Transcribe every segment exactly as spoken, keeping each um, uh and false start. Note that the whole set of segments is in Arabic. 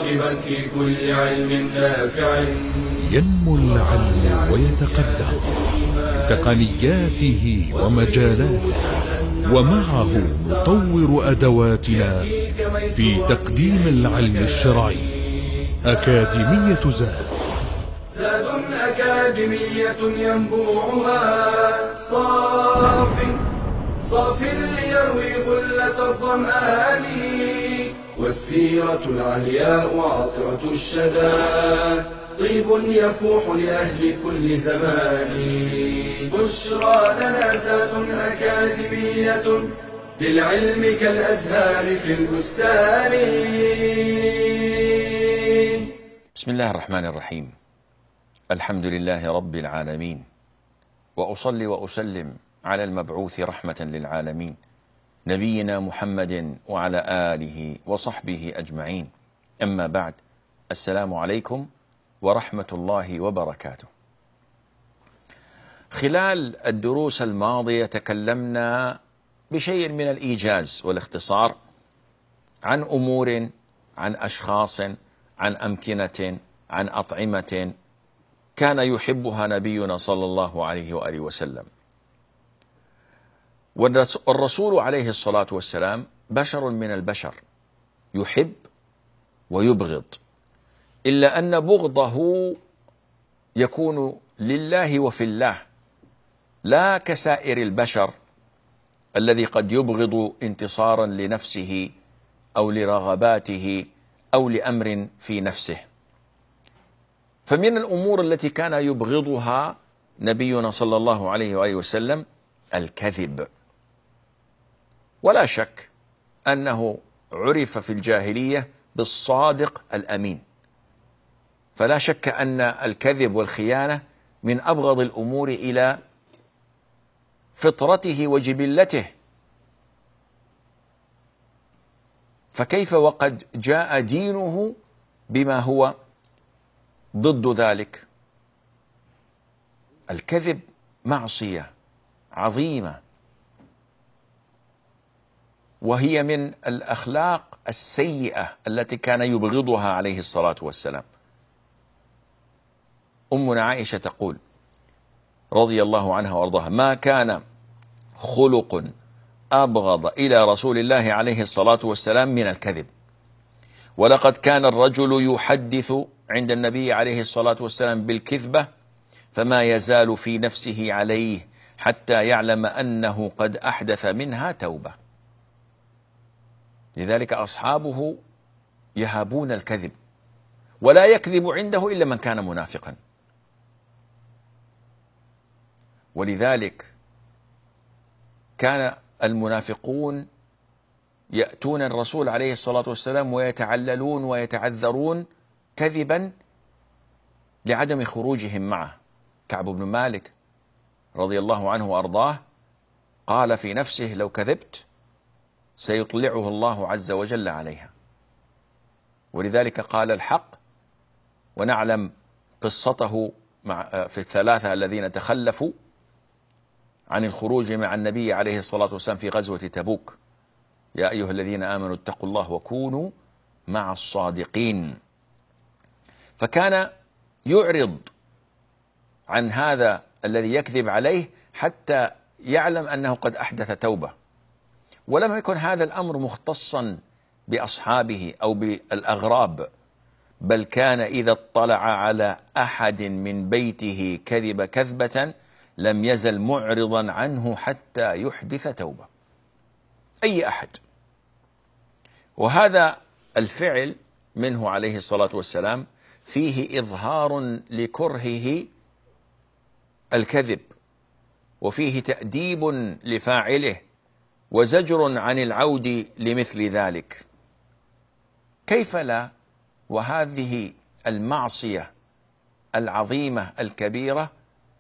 راغبا في كل علم نافع. ينمو العلم ويتقدم بتقنياته ومجالاته، ومعه نطور أدواتنا في تقديم العلم الشرعي. أكاديمية زاد، زاد أكاديمية ينبوعها صاف صاف ليروي غلة الظمآن، والسيرة العلياء عطرة الشدى طيب يفوح لأهل كل زمان. بشرى لنا زاد أكاديمية للعلم كالأزهار في البستان. بسم الله الرحمن الرحيم. الحمد لله رب العالمين، وأصلي وأسلم على المبعوث رحمة للعالمين نبينا محمد وعلى آله وصحبه أجمعين. أما بعد، السلام عليكم ورحمة الله وبركاته. خلال الدروس الماضية تكلمنا بشيء من الإيجاز والاختصار عن أمور، عن أشخاص، عن أمكنة، عن أطعمة كان يحبها نبينا صلى الله عليه وآله وسلم. والرسول عليه الصلاة والسلام بشر من البشر، يحب ويبغض، إلا أن بغضه يكون لله وفي الله، لا كسائر البشر الذي قد يبغض انتصارا لنفسه أو لرغباته أو لأمر في نفسه. فمن الأمور التي كان يبغضها نبينا صلى الله عليه وآله وسلم الكذب. ولا شك أنه عرف في الجاهلية بالصادق الأمين، فلا شك أن الكذب والخيانة من أبغض الأمور إلى فطرته وجبلته. فكيف وقد جاء دينه بما هو ضد ذلك؟ الكذب معصية عظيمة، وهي من الأخلاق السيئة التي كان يبغضها عليه الصلاة والسلام. أمنا عائشة تقول رضي الله عنها وارضاها: ما كان خلق أبغض إلى رسول الله عليه الصلاة والسلام من الكذب، ولقد كان الرجل يحدث عند النبي عليه الصلاة والسلام بالكذبة فما يزال في نفسه عليه حتى يعلم أنه قد أحدث منها توبة. لذلك أصحابه يهابون الكذب، ولا يكذب عنده إلا من كان منافقا. ولذلك كان المنافقون يأتون الرسول عليه الصلاة والسلام ويتعللون ويتعذرون كذبا لعدم خروجهم معه. كعب بن مالك رضي الله عنه وأرضاه قال في نفسه: لو كذبت سيطلعه الله عز وجل عليها. ولذلك قال الحق، ونعلم قصته مع في الثلاثة الذين تخلفوا عن الخروج مع النبي عليه الصلاة والسلام في غزوة تبوك: يا أيها الذين آمنوا اتقوا الله وكونوا مع الصادقين. فكان يعرض عن هذا الذي يكذب عليه حتى يعلم أنه قد أحدث توبة. ولم يكن هذا الأمر مختصا بأصحابه أو بالأغراب، بل كان إذا اطلع على أحد من بيته كذب كذبة لم يزل معرضا عنه حتى يحدث توبة، أي أحد. وهذا الفعل منه عليه الصلاة والسلام فيه إظهار لكرهه الكذب، وفيه تأديب لفاعله وزجر عن العود لمثل ذلك. كيف لا وهذه المعصية العظيمة الكبيرة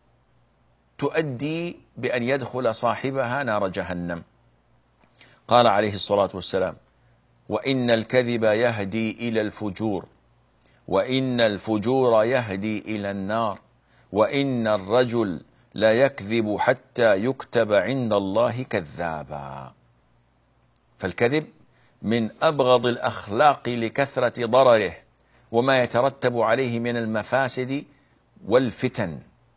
تؤدي بأن يدخل صاحبها نار جهنم. قال عليه الصلاة والسلام: وإن الكذب يهدي إلى الفجور، وإن الفجور يهدي إلى النار، وإن الرجل لا يكذب حتى يكتب عند الله كذابا. فالكذب من أبغض الأخلاق لكثرة ضرره وما يترتب عليه من المفاسد والفتن.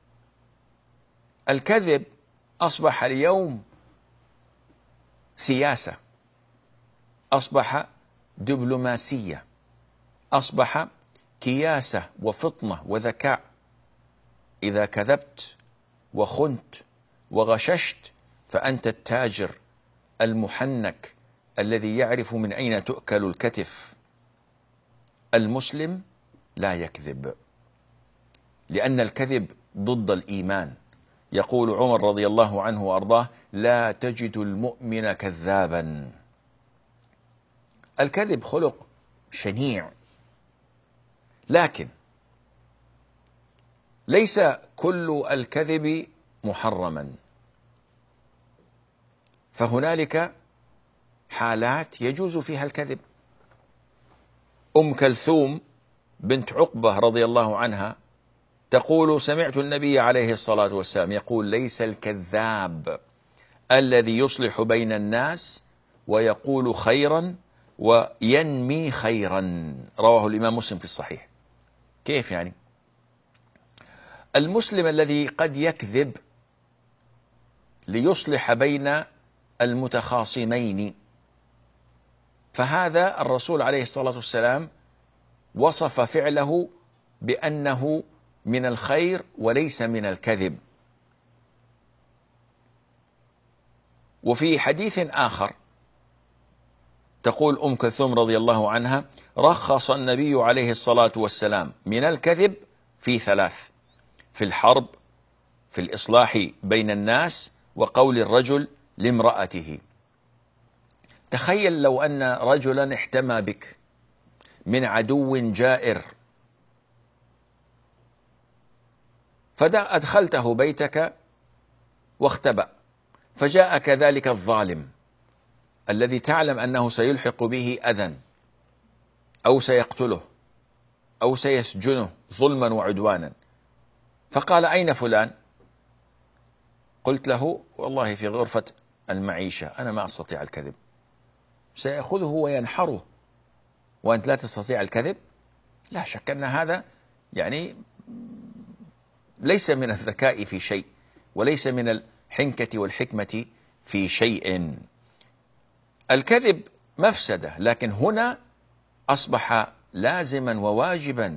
الكذب أصبح اليوم سياسة، أصبح دبلوماسية، أصبح كياسة وفطنة وذكاء. إذا كذبت وخنت وغششت فأنت التاجر المحنك الذي يعرف من أين تؤكل الكتف. المسلم لا يكذب، لأن الكذب ضد الإيمان. يقول عمر رضي الله عنه وأرضاه: لا تجد المؤمن كذابا. الكذب خلق شنيع، لكن ليس كل الكذب محرما، فهنالك حالات يجوز فيها الكذب. أم كلثوم بنت عقبة رضي الله عنها تقول: سمعت النبي عليه الصلاة والسلام يقول: ليس الكذاب الذي يصلح بين الناس ويقول خيرا وينمي خيرا. رواه الإمام مسلم في الصحيح. كيف يعني؟ المسلم الذي قد يكذب ليصلح بين المتخاصمين، فهذا الرسول عليه الصلاة والسلام وصف فعله بأنه من الخير وليس من الكذب. وفي حديث آخر تقول أم كلثوم رضي الله عنها: رخص النبي عليه الصلاة والسلام من الكذب في ثلاث: في الحرب، في الإصلاح بين الناس، وقول الرجل لامرأته. تخيل لو أن رجلا احتمى بك من عدو جائر، فأدخلته بيتك واختبأ، فجاءك ذلك الظالم الذي تعلم أنه سيلحق به أذى أو سيقتله أو سيسجنه ظلما وعدوانا، فقال: أين فلان؟ قلت له: والله في غرفة المعيشة، أنا ما أستطيع الكذب. سيأخذه وينحره وأنت لا تستطيع الكذب؟ لا شك أن هذا يعني ليس من الذكاء في شيء، وليس من الحنكة والحكمة في شيء. الكذب مفسدة، لكن هنا أصبح لازما وواجبا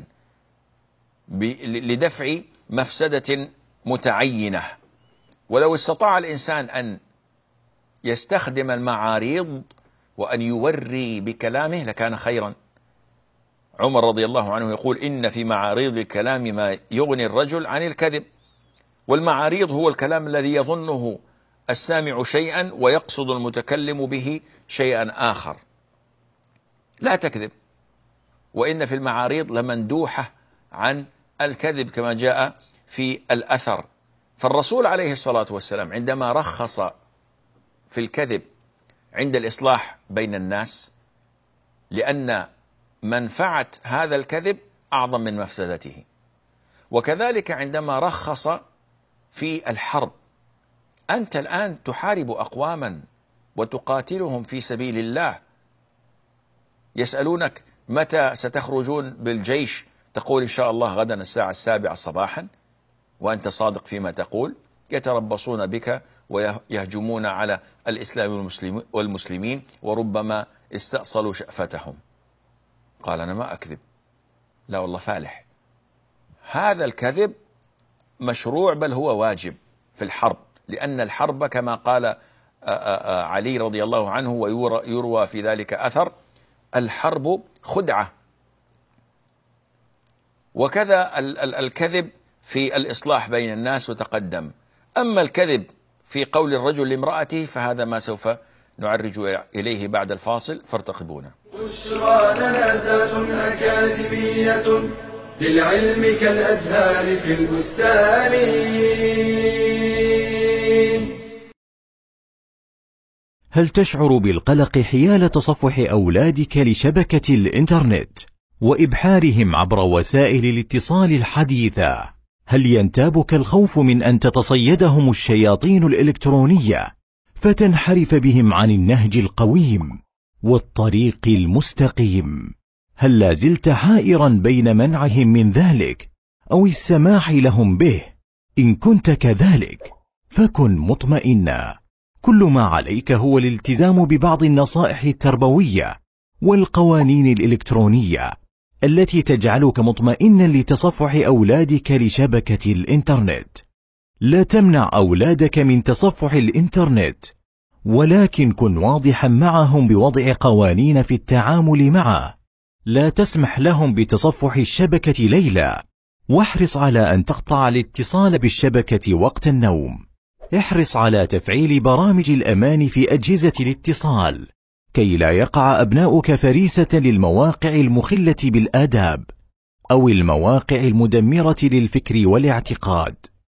لدفع مفسدة متعينة. ولو استطاع الإنسان أن يستخدم المعاريض وأن يوري بكلامه لكان خيرا. عمر رضي الله عنه يقول: إن في معاريض الكلام ما يغني الرجل عن الكذب. والمعاريض هو الكلام الذي يظنه السامع شيئا ويقصد المتكلم به شيئا آخر. لا تكذب، وإن في المعاريض لمندوحة عن الكذب كما جاء في الأثر. فالرسول عليه الصلاة والسلام عندما رخص في الكذب عند الإصلاح بين الناس، لأن منفعة هذا الكذب أعظم من مفسدته. وكذلك عندما رخص في الحرب، أنت الآن تحارب أقواما وتقاتلهم في سبيل الله، يسألونك متى ستخرجون بالجيش، تقول إن شاء الله غدا الساعة السابعة صباحا وأنت صادق فيما تقول. يتربصون بك ويهجمون على الإسلام والمسلمين وربما استأصلوا شأفتهم. قال: أنا ما أكذب. لا والله فالح. هذا الكذب مشروع بل هو واجب في الحرب، لأن الحرب كما قال علي رضي الله عنه ويروى في ذلك أثر: الحرب خدعة. وكذا الكذب في الإصلاح بين الناس وتقدم. أما الكذب في قول الرجل لامرأته فهذا ما سوف نعرج إليه بعد الفاصل، فارتقبونا. بشرى لنا زاد أكاديمية للعلم كالأزهار في البستان. هل تشعر بالقلق حيال تصفح أولادك لشبكة الإنترنت وإبحارهم عبر وسائل الاتصال الحديثة؟ هل ينتابك الخوف من أن تتصيدهم الشياطين الإلكترونية فتنحرف بهم عن النهج القويم والطريق المستقيم؟ هل لا زلت حائرا بين منعهم من ذلك أو السماح لهم به؟ إن كنت كذلك فكن مطمئنا، كل ما عليك هو الالتزام ببعض النصائح التربوية والقوانين الإلكترونية التي تجعلك مطمئنا لتصفح أولادك لشبكة الإنترنت. لا تمنع أولادك من تصفح الإنترنت، ولكن كن واضحا معهم بوضع قوانين في التعامل معه. لا تسمح لهم بتصفح الشبكة ليلا، واحرص على أن تقطع الاتصال بالشبكة وقت النوم. احرص على تفعيل برامج الأمان في أجهزة الاتصال كي لا يقع أبناؤك فريسة للمواقع المخلة بالآداب أو المواقع المدمرة للفكر والاعتقاد.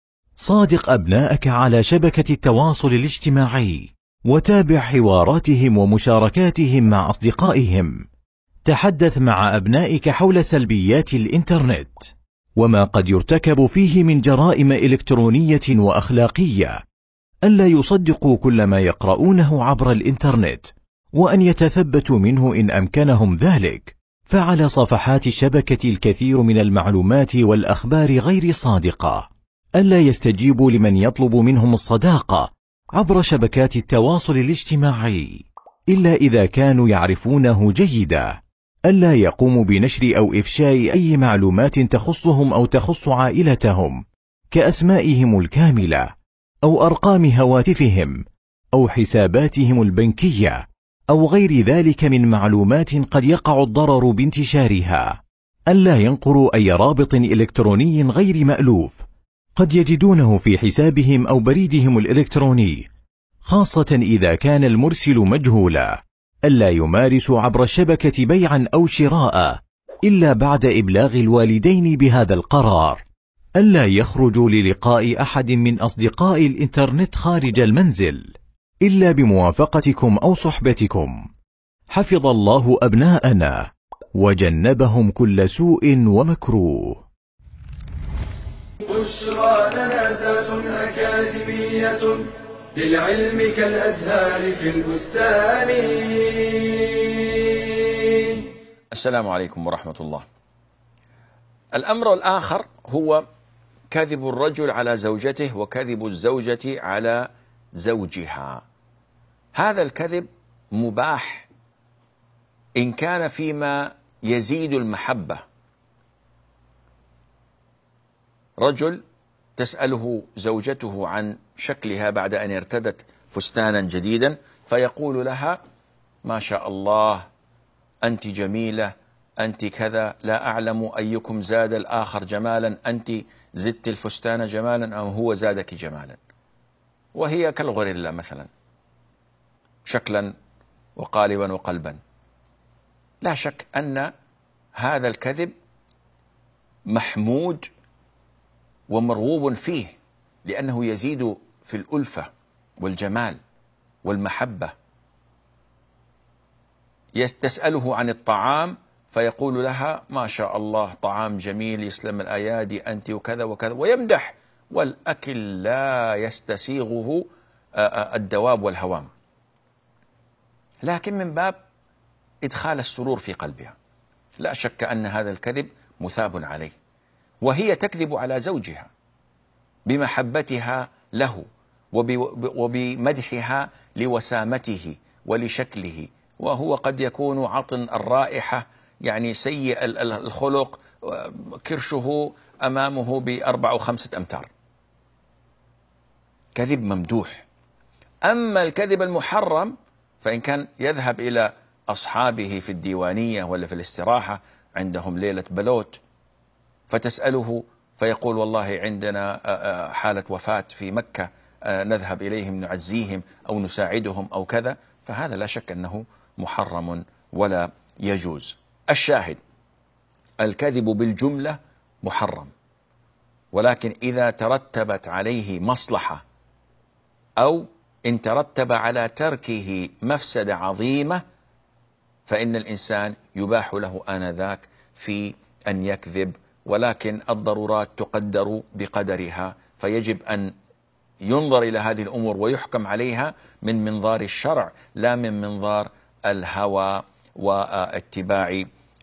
صادق أبنائك على شبكة التواصل الاجتماعي، وتابع حواراتهم ومشاركاتهم مع أصدقائهم. تحدث مع أبنائك حول سلبيات الإنترنت وما قد يرتكب فيه من جرائم إلكترونية وأخلاقية. ألا يصدقوا كل ما يقرؤونه عبر الإنترنت، وأن يتثبتوا منه إن أمكنهم ذلك، فعلى صفحات الشبكة الكثير من المعلومات والأخبار غير صادقة. ألا يستجيبوا لمن يطلب منهم الصداقة عبر شبكات التواصل الاجتماعي إلا إذا كانوا يعرفونه جيدا. ألا يقوموا بنشر أو إفشاء أي معلومات تخصهم أو تخص عائلتهم كأسمائهم الكاملة أو أرقام هواتفهم أو حساباتهم البنكية أو غير ذلك من معلومات قد يقع الضرر بانتشارها. ألا ينقروا أي رابط إلكتروني غير مألوف قد يجدونه في حسابهم أو بريدهم الإلكتروني، خاصة إذا كان المرسل مجهولا. ألا يمارسوا عبر الشبكة بيعا أو شراء إلا بعد إبلاغ الوالدين بهذا القرار. ألا يخرجوا للقاء أحد من أصدقاء الإنترنت خارج المنزل إلا بموافقتكم أو صحبتكم. حفظ الله أبناءنا وجنبهم كل سوء ومكروه. بشرى لنا زاد أكاديمية للعلم كالأزهار في البستان. السلام عليكم ورحمة الله. الأمر الآخر هو كذب الرجل على زوجته وكذب الزوجة على زوجها. هذا الكذب مباح إن كان فيما يزيد المحبة. رجل تسأله زوجته عن شكلها بعد أن ارتدت فستانا جديدا، فيقول لها: ما شاء الله، أنت جميلة، أنت كذا، لا أعلم أيكم زاد الآخر جمالا، أنت زدت الفستان جمالا أو هو زادك جمالا. وهي كالغوريلا مثلا، شكلا وقالبا وقلبا. لا شك أن هذا الكذب محمود ومرغوب فيه، لأنه يزيد في الألفة والجمال والمحبة. تسأله عن الطعام فيقول لها: ما شاء الله، طعام جميل، يسلم الأيادي، أنت وكذا وكذا، ويمدح، والأكل لا يستسيغه الدواب والهوام، لكن من باب إدخال السرور في قلبها. لا شك أن هذا الكذب مثاب عليه، وهي تكذب على زوجها بمحبتها له وبمدحها لوسامته ولشكله، وهو قد يكون عطن الرائحة، يعني سيء الخلق، كرشه أمامه بأربع وخمسة أمتار. كذب ممدوح. أما الكذب المحرم فإن كان يذهب إلى أصحابه في الديوانية ولا في الاستراحة، عندهم ليلة بلوت، فتسأله فيقول: والله عندنا حالة وفاة في مكة، نذهب إليهم نعزيهم أو نساعدهم أو كذا، فهذا لا شك أنه محرم ولا يجوز. الشاهد: الكذب بالجملة محرم، ولكن إذا ترتبت عليه مصلحة أو إن ترتب على تركه مفسدة عظيمة فإن الإنسان يباح له آنذاك في أن يكذب، ولكن الضرورات تقدر بقدرها، فيجب أن ينظر إلى هذه الأمور ويحكم عليها من منظار الشرع لا من منظار الهوى واتباع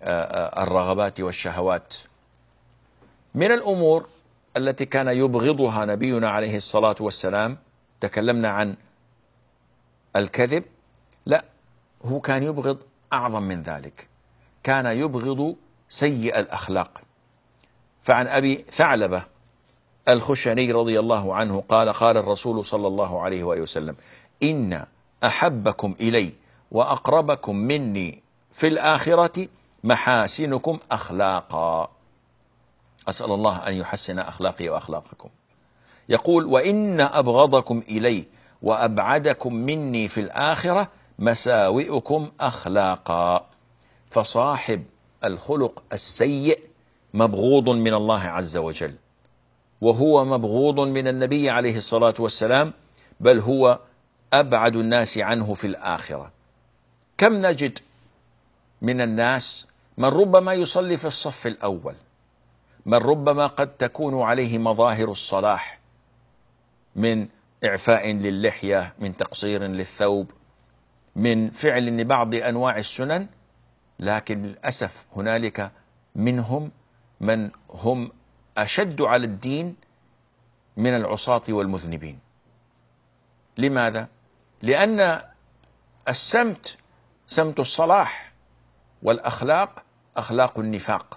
الرغبات والشهوات. من الأمور التي كان يبغضها نبينا عليه الصلاة والسلام، تكلمنا عن الكذب، لا، هو كان يبغض أعظم من ذلك، كان يبغض سيء الأخلاق. فعن أبي ثعلبة الخشني رضي الله عنه قال: قال الرسول صلى الله عليه وآله وسلم: إن أحبكم إلي وأقربكم مني في الآخرة محاسنكم أخلاقا. أسأل الله أن يحسن أخلاقي وأخلاقكم. يقول: وإن أبغضكم إلي وأبعدكم مني في الآخرة مساوئكم أخلاقا. فصاحب الخلق السيء مبغوض من الله عز وجل، وهو مبغوض من النبي عليه الصلاة والسلام، بل هو أبعد الناس عنه في الآخرة. كم نجد من الناس من ربما يصلي في الصف الأول، من ربما قد تكون عليه مظاهر الصلاح من إعفاء للحية، من تقصير للثوب، من فعل لبعض أنواع السنن، لكن للأسف هنالك منهم من هم أشد على الدين من العصاة والمذنبين. لماذا؟ لأن السمت سمت الصلاح، والأخلاق أخلاق النفاق.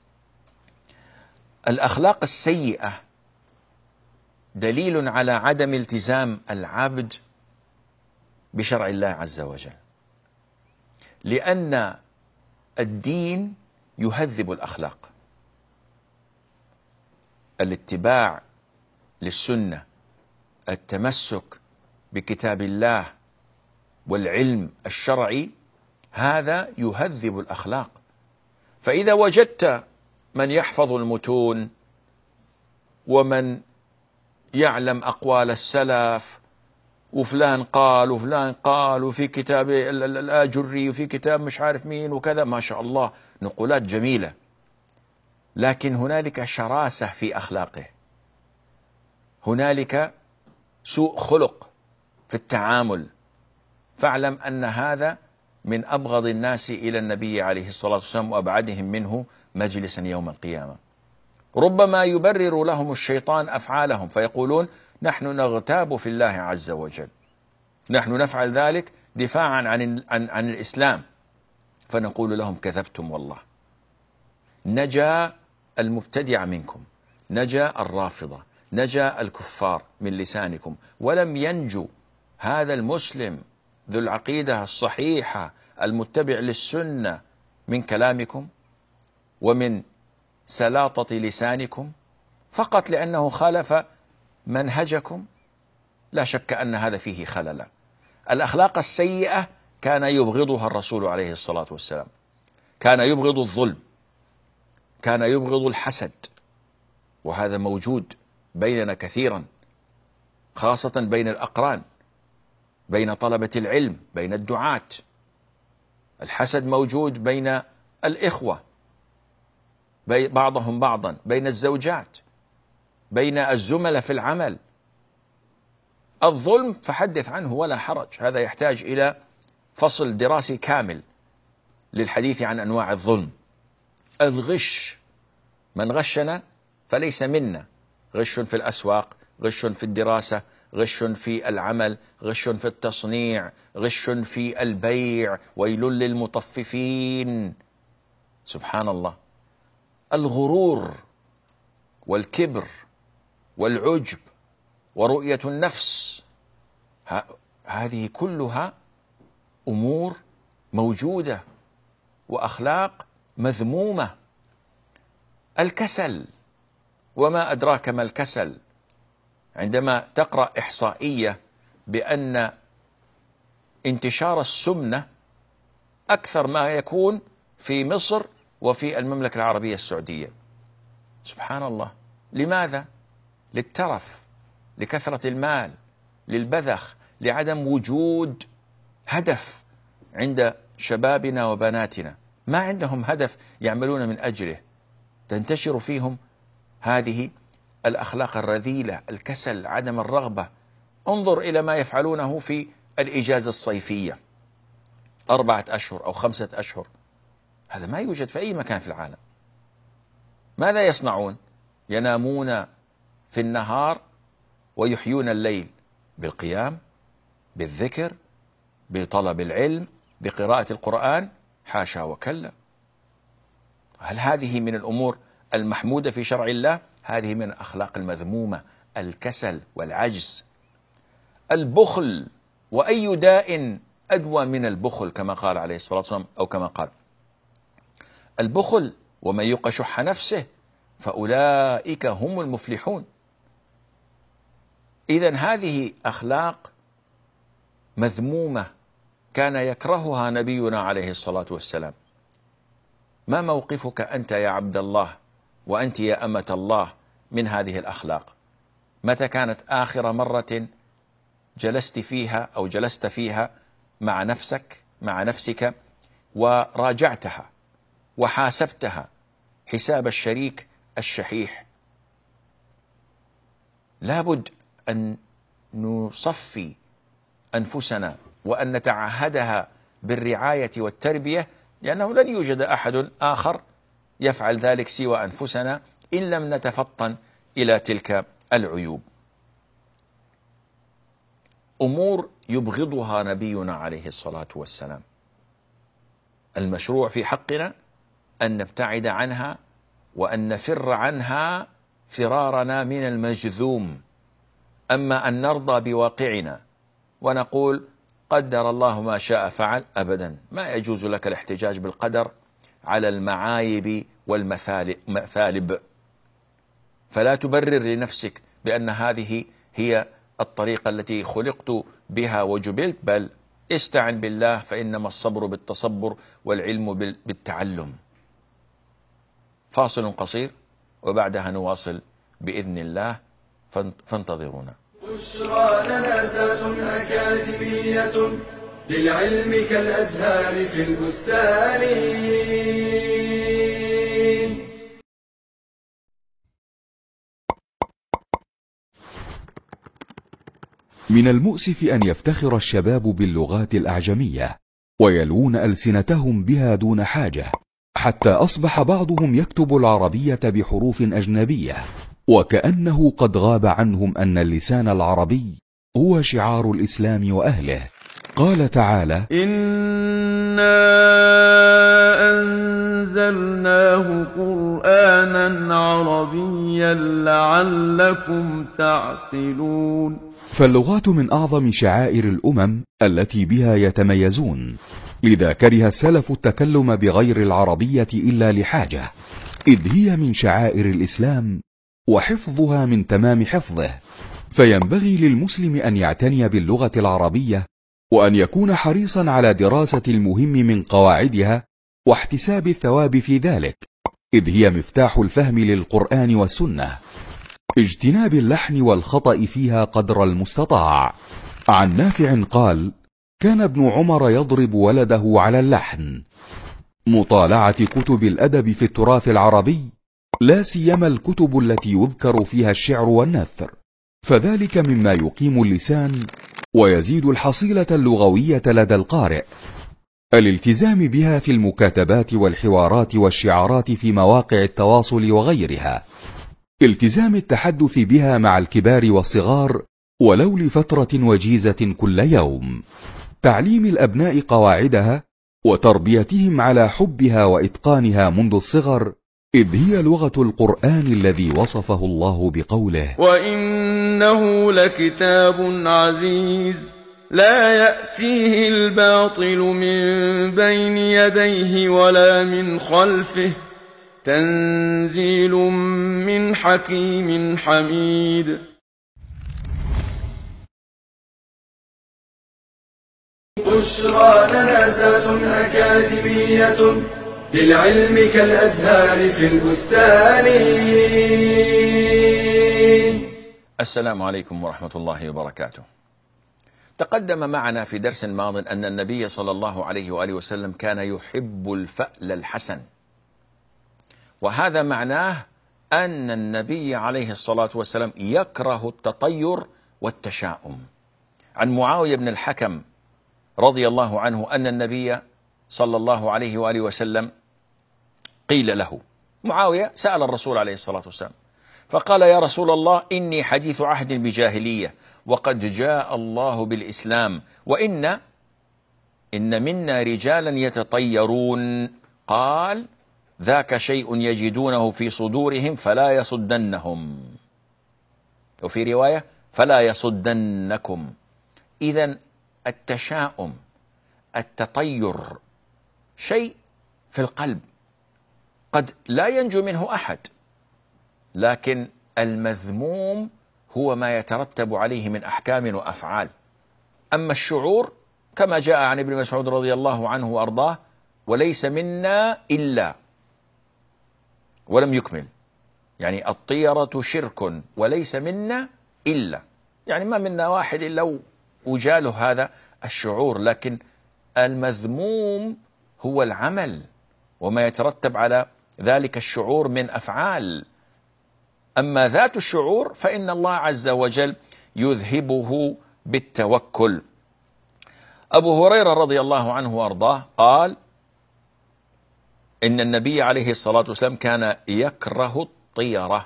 الأخلاق السيئة دليل على عدم التزام العبد بشرع الله عز وجل، لأن الدين يهذب الأخلاق. الاتباع للسنة، التمسك بكتاب الله والعلم الشرعي، هذا يهذب الأخلاق. فإذا وجدت من يحفظ المتون ومن يعلم أقوال السلف، وفلان قال وفلان قال، وفي كتاب الآجري وفي كتاب مش عارف مين وكذا، ما شاء الله نقولات جميلة، لكن هنالك شراسة في أخلاقه، هنالك سوء خلق في التعامل، فاعلم أن هذا من أبغض الناس إلى النبي عليه الصلاة والسلام وأبعدهم منه مجلسا يوم القيامة. ربما يبرر لهم الشيطان أفعالهم فيقولون: نحن نغتاب في الله عز وجل، نحن نفعل ذلك دفاعا عن, عن, عن الإسلام، فنقول لهم: كذبتم والله. نجا المبتدع منكم، نجا الرافضة، نجا الكفار من لسانكم، ولم ينجو هذا المسلم ذو العقيدة الصحيحة المتبع للسنة من كلامكم ومن سلاطة لسانكم، فقط لأنه خالف منهجكم. لا شك أن هذا فيه خلل. الأخلاق السيئة كان يبغضها الرسول عليه الصلاة والسلام، كان يبغض الظلم، كان يبغض الحسد، وهذا موجود بيننا كثيرا، خاصة بين الأقران، بين طلبة العلم، بين الدعاة. الحسد موجود بين الإخوة، بعضهم بعضا، بين الزوجات، بين الزملاء في العمل. الظلم فحدث عنه ولا حرج، هذا يحتاج إلى فصل دراسي كامل للحديث عن أنواع الظلم. الغش، من غشنا فليس منا، غش في الأسواق، غش في الدراسة، غش في العمل، غش في التصنيع، غش في البيع، ويل للمطففين. سبحان الله. الغرور والكبر والعجب ورؤية النفس، هذه كلها أمور موجودة وأخلاق مذمومة. الكسل، وما أدراك ما الكسل. عندما تقرأ إحصائية بأن انتشار السمنة أكثر ما يكون في مصر وفي المملكة العربية السعودية. سبحان الله. لماذا؟ للترف، لكثرة المال، للبذخ، لعدم وجود هدف عند شبابنا وبناتنا، ما عندهم هدف يعملون من أجله، تنتشر فيهم هذه الأخلاق الرذيلة، الكسل، عدم الرغبة. انظر إلى ما يفعلونه في الإجازة الصيفية، أربعة أشهر أو خمسة أشهر، هذا ما يوجد في أي مكان في العالم. ماذا يصنعون؟ ينامون في النهار ويحيون الليل بالقيام، بالذكر، بطلب العلم، بقراءة القرآن. حاشا وكلا. هل هذه من الأمور المحمودة في شرع الله؟ هذه من الأخلاق المذمومة. الكسل والعجز، البخل، وأي داء أدوى من البخل كما قال عليه الصلاة والسلام، أو كما قال البخل ومن يوق شح نفسه فأولئك هم المفلحون. إذن هذه أخلاق مذمومة كان يكرهها نبينا عليه الصلاة والسلام. ما موقفك أنت يا عبد الله وأنت يا أمة الله من هذه الأخلاق؟ متى كانت آخر مرة جلست فيها أو جلست فيها مع نفسك مع نفسك وراجعتها وحاسبتها حساب الشريك الشحيح؟ لابد أن نصفي أنفسنا وأن نتعهدها بالرعاية والتربية، لأنه لن يوجد أحد آخر يفعل ذلك سوى أنفسنا إن لم نتفطن إلى تلك العيوب. أمور يبغضها نبينا عليه الصلاة والسلام، المشروع في حقنا أن نبتعد عنها وأن نفر عنها فرارنا من المجذوم. أما أن نرضى بواقعنا ونقول قدر الله ما شاء فعل، أبدا ما يجوز لك الاحتجاج بالقدر على المعايب والمثالب. فلا تبرر لنفسك بأن هذه هي الطريقة التي خلقت بها وجبلت، بل استعن بالله، فإنما الصبر بالتصبر والعلم بالتعلم. فاصل قصير وبعدها نواصل بإذن الله، فانتظرونا. بشرى لنا زاد أكاديمية للعلم كالأزهار في البستان. من المؤسف أن يفتخر الشباب باللغات الأعجمية ويلوون ألسنتهم بها دون حاجة، حتى أصبح بعضهم يكتب العربية بحروف أجنبية، وكأنه قد غاب عنهم أن اللسان العربي هو شعار الإسلام وأهله. قال تعالى: إنا أنزلناه قرآنا عربيا لعلكم تعقلون. فاللغات من أعظم شعائر الأمم التي بها يتميزون، لذا كره السلف التكلم بغير العربية إلا لحاجة، إذ هي من شعائر الإسلام وحفظها من تمام حفظه. فينبغي للمسلم أن يعتني باللغة العربية، وأن يكون حريصا على دراسة المهم من قواعدها واحتساب الثواب في ذلك، إذ هي مفتاح الفهم للقرآن والسنة. اجتناب اللحن والخطأ فيها قدر المستطاع. عن نافع قال: كان ابن عمر يضرب ولده على اللحن. مطالعة كتب الأدب في التراث العربي، لا سيما الكتب التي يذكر فيها الشعر والنثر، فذلك مما يقيم اللسان ويزيد الحصيلة اللغوية لدى القارئ. الالتزام بها في المكاتبات والحوارات والشعارات في مواقع التواصل وغيرها. التزام التحدث بها مع الكبار والصغار ولو لفترة وجيزة كل يوم. تعليم الأبناء قواعدها وتربيتهم على حبها وإتقانها منذ الصغر، إذ هي لغة القرآن الذي وصفه الله بقوله: وإنه لكتاب عزيز لا يأتيه الباطل من بين يديه ولا من خلفه تنزيل من حكيم حميد. بشرى لنا زاد أكاديمية للعلم كالأزهار في البستان. السلام عليكم ورحمة الله وبركاته. تقدم معنا في درس ماض أن النبي صلى الله عليه وآله وسلم كان يحب الفأل الحسن، وهذا معناه أن النبي عليه الصلاة والسلام يكره التطير والتشاؤم. عن معاوية بن الحكم رضي الله عنه أن النبي صلى الله عليه وآله وسلم قيل له. معاوية سأل الرسول عليه الصلاة والسلام فقال يا رسول الله إني حديث عهد بجاهلية وقد جاء الله بالإسلام وإن إن منا رجالا يتطيرون. قال ذاك شيء يجدونه في صدورهم فلا يصدنهم، وفي رواية فلا يصدنكم. إذن التشاؤم التطير شيء في القلب قد لا ينجو منه أحد، لكن المذموم هو ما يترتب عليه من أحكام وأفعال. أما الشعور كما جاء عن ابن مسعود رضي الله عنه وأرضاه وليس منا إلا، ولم يكمل، يعني الطيرة شرك وليس منا إلا، يعني ما منا واحد إلا وجاله هذا الشعور، لكن المذموم هو العمل وما يترتب على ذلك الشعور من أفعال. أما ذات الشعور فإن الله عز وجل يذهبه بالتوكل. أبو هريرة رضي الله عنه وأرضاه قال إن النبي عليه الصلاة والسلام كان يكره الطيرة،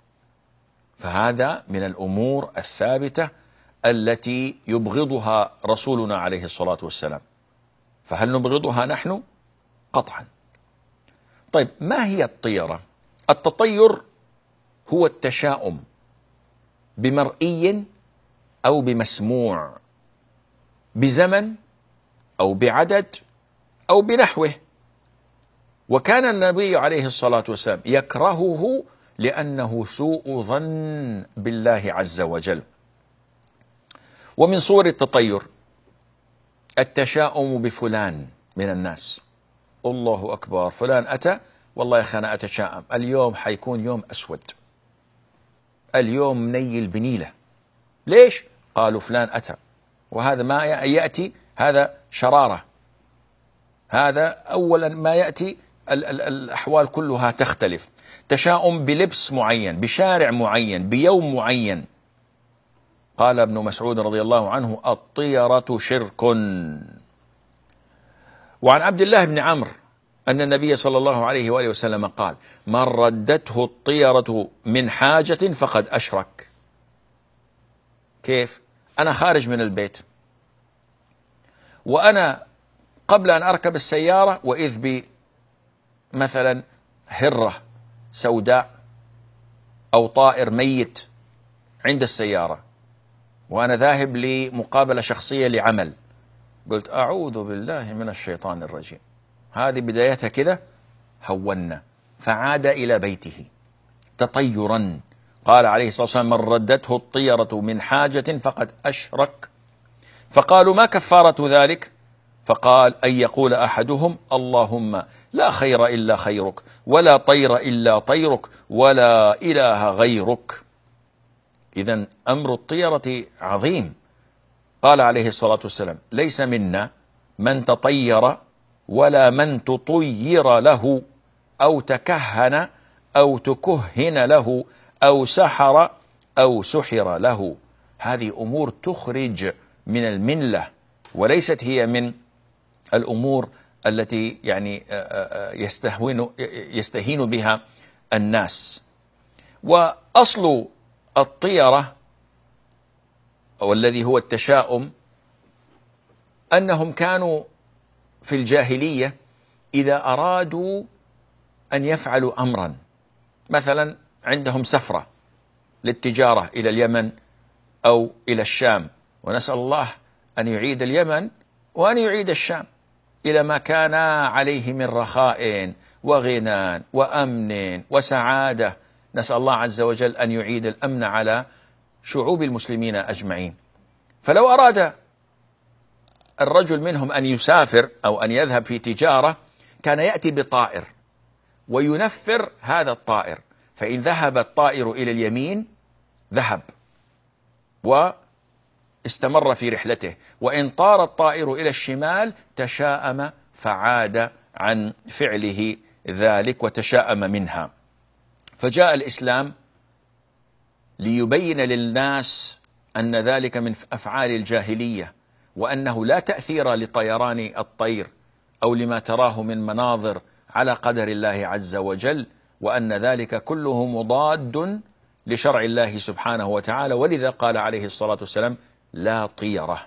فهذا من الأمور الثابتة التي يبغضها رسولنا عليه الصلاة والسلام. فهل نبغضها نحن؟ قطعا. طيب ما هي الطيرة؟ التطير هو التشاؤم بمرئي أو بمسموع، بزمن أو بعدد أو بنحوه. وكان النبي عليه الصلاة والسلام يكرهه لأنه سوء ظن بالله عز وجل. ومن صور التطير التشاؤم بفلان من الناس. الله أكبر، فلان أتى، والله يا أخي أنا أتشاءم، اليوم حيكون يوم أسود، اليوم منيل بنيلة. ليش؟ قالوا فلان أتى. وهذا ما يأتي هذا شرارة، هذا أولا ما يأتي ال ال الأحوال كلها تختلف. تشاؤم بلبس معين، بشارع معين، بيوم معين. قال ابن مسعود رضي الله عنه الطيرة شرك. وعن عبد الله بن عمرو أن النبي صلى الله عليه وآله وسلم قال من ردته الطيرة من حاجة فقد أشرك. كيف؟ أنا خارج من البيت وأنا قبل أن أركب السيارة وإذ بمثلا هرة سوداء أو طائر ميت عند السيارة، وأنا ذاهب لمقابلة شخصية لعمل، قلت أعوذ بالله من الشيطان الرجيم. هذه بدايتها كده، هونا، فعاد إلى بيته تطيرا. قال عليه الصلاة والسلام من ردته الطيرة من حاجة فقد أشرك. فقالوا ما كفارة ذلك؟ فقال أن يقول أحدهم اللهم لا خير إلا خيرك ولا طير إلا طيرك ولا إله غيرك. إذن أمر الطيرة عظيم. قال عليه الصلاة والسلام ليس منا من تطير ولا من تطير له أو تكهن أو تكهن له أو سحر أو سحر له. هذه أمور تخرج من الملة، وليست هي من الأمور التي يعني يستهون يستهين بها الناس. وأصل الطيرة والذي هو التشاؤم أنهم كانوا في الجاهلية إذا أرادوا أن يفعلوا أمرا، مثلا عندهم سفرة للتجارة إلى اليمن أو إلى الشام، ونسأل الله أن يعيد اليمن وأن يعيد الشام إلى ما كان عليه من رخاء وغنى وأمن وسعادة. نسأل الله عز وجل أن يعيد الأمن على شعوب المسلمين أجمعين. فلو أراد الرجل منهم أن يسافر أو أن يذهب في تجارة كان يأتي بطائر وينفر هذا الطائر، فإن ذهب الطائر إلى اليمين ذهب واستمر في رحلته، وإن طار الطائر إلى الشمال تشاءم فعاد عن فعله ذلك وتشاءم منها. فجاء الإسلام ليبين للناس أن ذلك من أفعال الجاهلية، وأنه لا تأثير لطيران الطير أو لما تراه من مناظر على قدر الله عز وجل، وأن ذلك كله مضاد لشرع الله سبحانه وتعالى، ولذا قال عليه الصلاة والسلام لا طيرة.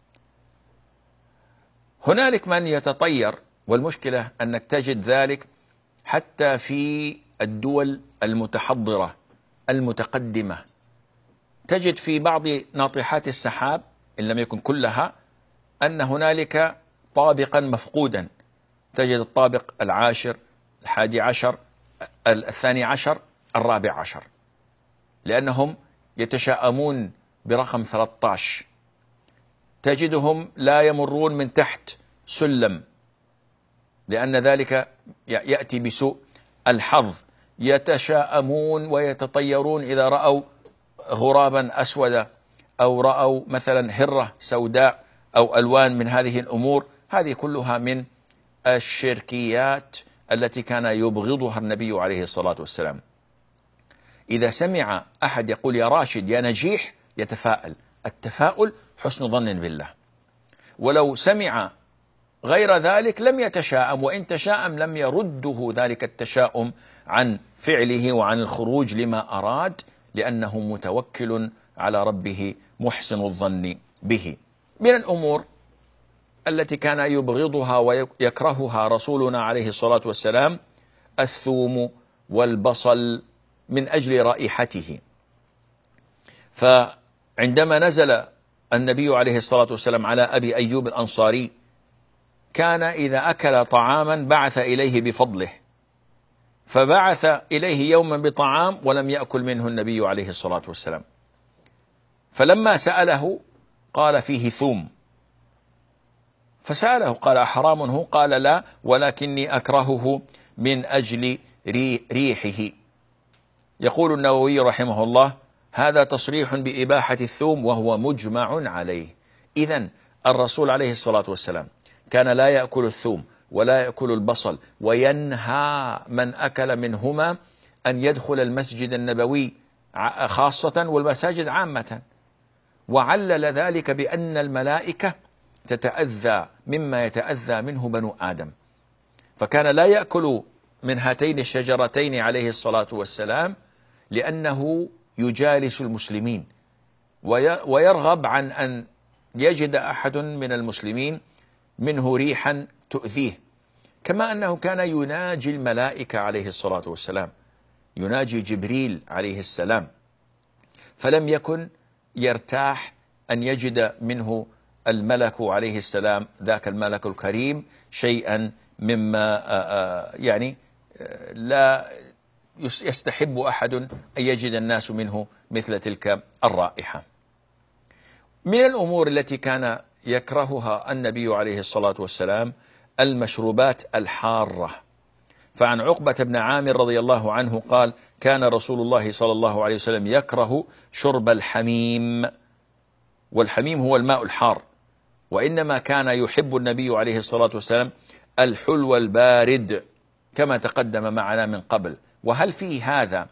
هنالك من يتطير، والمشكلة أنك تجد ذلك حتى في الدول المتحضرة المتقدمة. تجد في بعض ناطحات السحاب إن لم يكن كلها أن هنالك طابقا مفقودا، تجد الطابق العاشر، الحادي عشر، الثاني عشر، الرابع عشر، لأنهم يتشائمون برقم ثلاثة عشر. تجدهم لا يمرون من تحت سلم، لأن ذلك يأتي بسوء الحظ. يتشائمون ويتطيرون إذا رأوا غرابا أسودا أو رأوا مثلا هرة سوداء أو ألوان من هذه الأمور. هذه كلها من الشركيات التي كان يبغضها النبي عليه الصلاة والسلام. إذا سمع أحد يقول يا راشد يا نجيح يتفاءل، التفاؤل حسن ظن بالله. ولو سمع غير ذلك لم يتشاءم، وإن تشاءم لم يرده ذلك التشاؤم عن فعله وعن الخروج لما أراد، لأنه متوكل على ربه محسن الظن به. من الأمور التي كان يبغضها ويكرهها رسولنا عليه الصلاة والسلام الثوم والبصل من أجل رائحته. فعندما نزل النبي عليه الصلاة والسلام على أبي أيوب الأنصاري كان إذا أكل طعاما بعث إليه بفضله، فبعث إليه يوما بطعام ولم يأكل منه النبي عليه الصلاة والسلام، فلما سأله قال فيه ثوم، فسأله قال أحرام هو؟ قال لا، ولكني أكرهه من أجل ريحه. يقول النووي رحمه الله هذا تصريح بإباحة الثوم وهو مجمع عليه. إذن الرسول عليه الصلاة والسلام كان لا يأكل الثوم ولا يأكل البصل، وينهى من أكل منهما أن يدخل المسجد النبوي خاصة والمساجد عامة، وعلل ذلك بأن الملائكة تتأذى مما يتأذى منه بنو آدم، فكان لا يأكل من هاتين الشجرتين عليه الصلاة والسلام لأنه يجالس المسلمين ويرغب عن أن يجد أحد من المسلمين منه ريحا تؤذيه، كما أنه كان يناجي الملائكة عليه الصلاة والسلام، يناجي جبريل عليه السلام، فلم يكن يرتاح أن يجد منه الملك عليه السلام ذاك الملك الكريم شيئا مما يعني لا يستحب أحد أن يجد الناس منه مثل تلك الرائحة. من الأمور التي كان يكرهها النبي عليه الصلاة والسلام المشروبات الحارة. فعن عقبة بن عامر رضي الله عنه قال كان رسول الله صلى الله عليه وسلم يكره شرب الحميم، والحميم هو الماء الحار، وإنما كان يحب النبي عليه الصلاة والسلام الحلو البارد كما تقدم معنا من قبل. وهل في هذا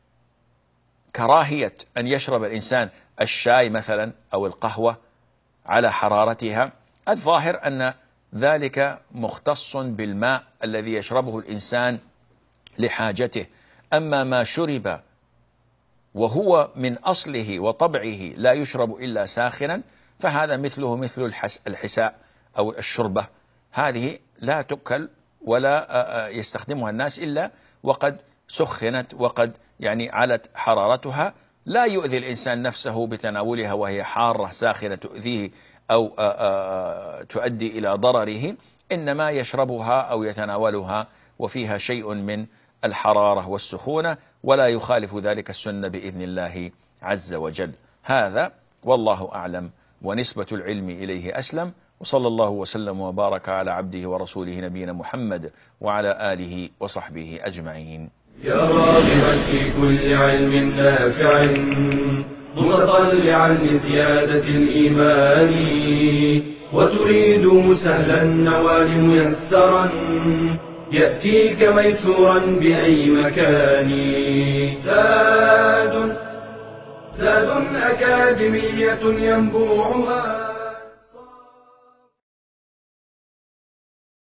كراهية أن يشرب الإنسان الشاي مثلا أو القهوة على حرارتها؟ الظاهر أن ذلك مختص بالماء الذي يشربه الإنسان لحاجته، أما ما شرب وهو من أصله وطبعه لا يشرب إلا ساخنا فهذا مثله مثل الحساء أو الشربة، هذه لا تؤكل ولا يستخدمها الناس إلا وقد سخنت وقد يعني علت حرارتها، لا يؤذي الإنسان نفسه بتناولها وهي حارة ساخنة تؤذيه أو تؤدي إلى ضرره، إنما يشربها أو يتناولها وفيها شيء من الحرارة والسخونة، ولا يخالف ذلك السنة بإذن الله عز وجل. هذا والله أعلم، ونسبة العلم إليه أسلم، وصلى الله وسلم وبارك على عبده ورسوله نبينا محمد وعلى آله وصحبه أجمعين. يا راغبا في كل علم نافع متطلعا لزيادة الإيمان، وتريد سهلا النوال ميسرا يأتيك ميسورا بأي مكان. زاد زاد أكاديمية ينبوعها